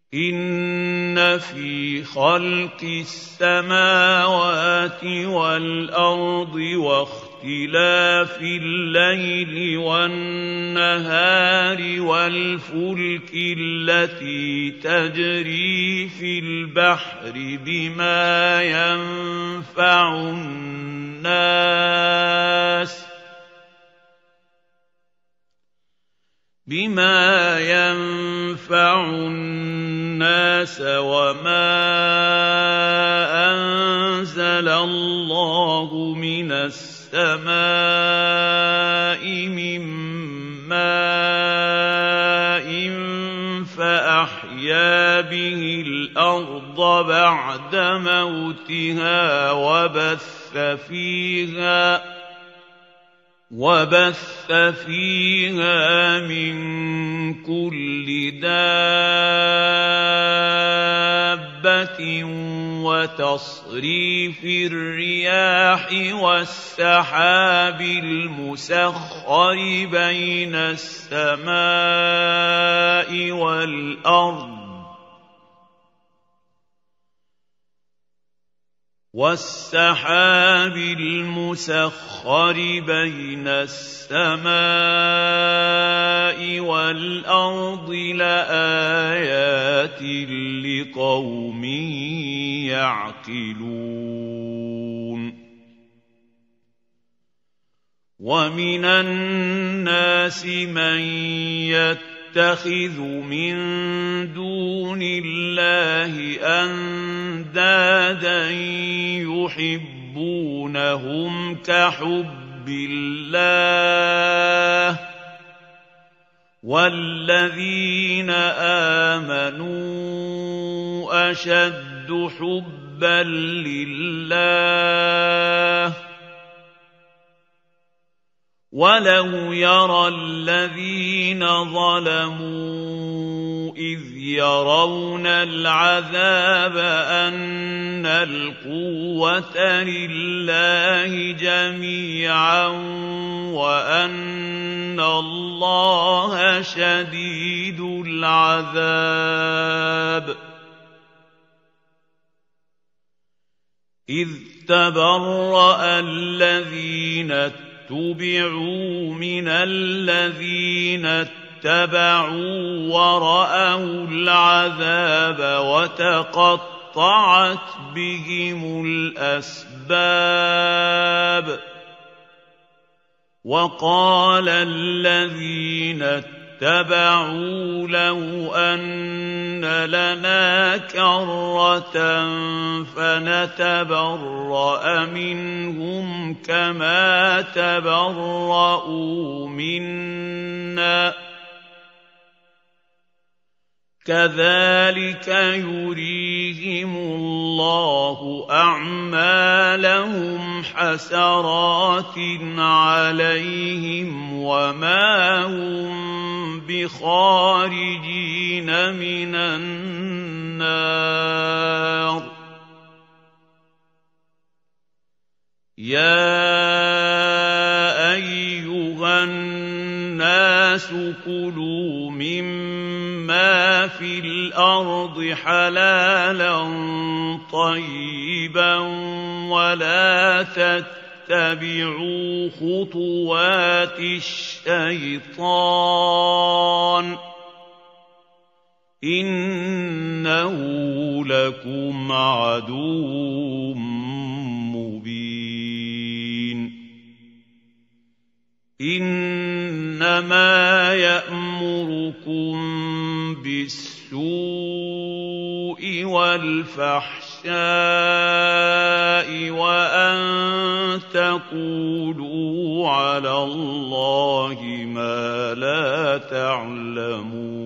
إِنَّ فِي خَلْقِ السَّمَاوَاتِ وَالْأَرْضِ وَاخْتِلَافِ اللَّيْلِ وَالنَّهَارِ وَالْفُلْكِ الَّتِي تَجْرِي فِي الْبَحْرِ بِمَا ينفع الناس وما أنزل الله من السماء من ماء فأحيا به الأرض بعد موتها وبث فيها من كل دابة وتصريف الرياح والسحاب المسخر بين السماء والأرض لآيات لقوم يعقلون ومن الناس من يتخذ من دون الله أندادا يحبونهم كحب الله والذين آمنوا أشد حبا لله ولو يرى الذين ظلموا إذ يرون العذاب أن القوة لله جميعا وأن الله شديد العذاب إذ تبرأ الذين اتبعوا من الذين اتبعوا ورأوا العذاب وتقطعت بهم الأسباب وقال الذين اتبعوا لو أن لنا كرة فنتبرأ منهم كما تبرأوا منا كذلك يريهم الله أعمالهم حسرات عليهم وما هم بخارجين من النار يا أيها الناس كلوا مما في الأرض حلالا طيبا ولا تتبعوا خطوات الشيطان إنه لكم عدو مبين إنما يأمركم بالسوء والفحشاء وأن تقولوا على الله ما لا تعلمون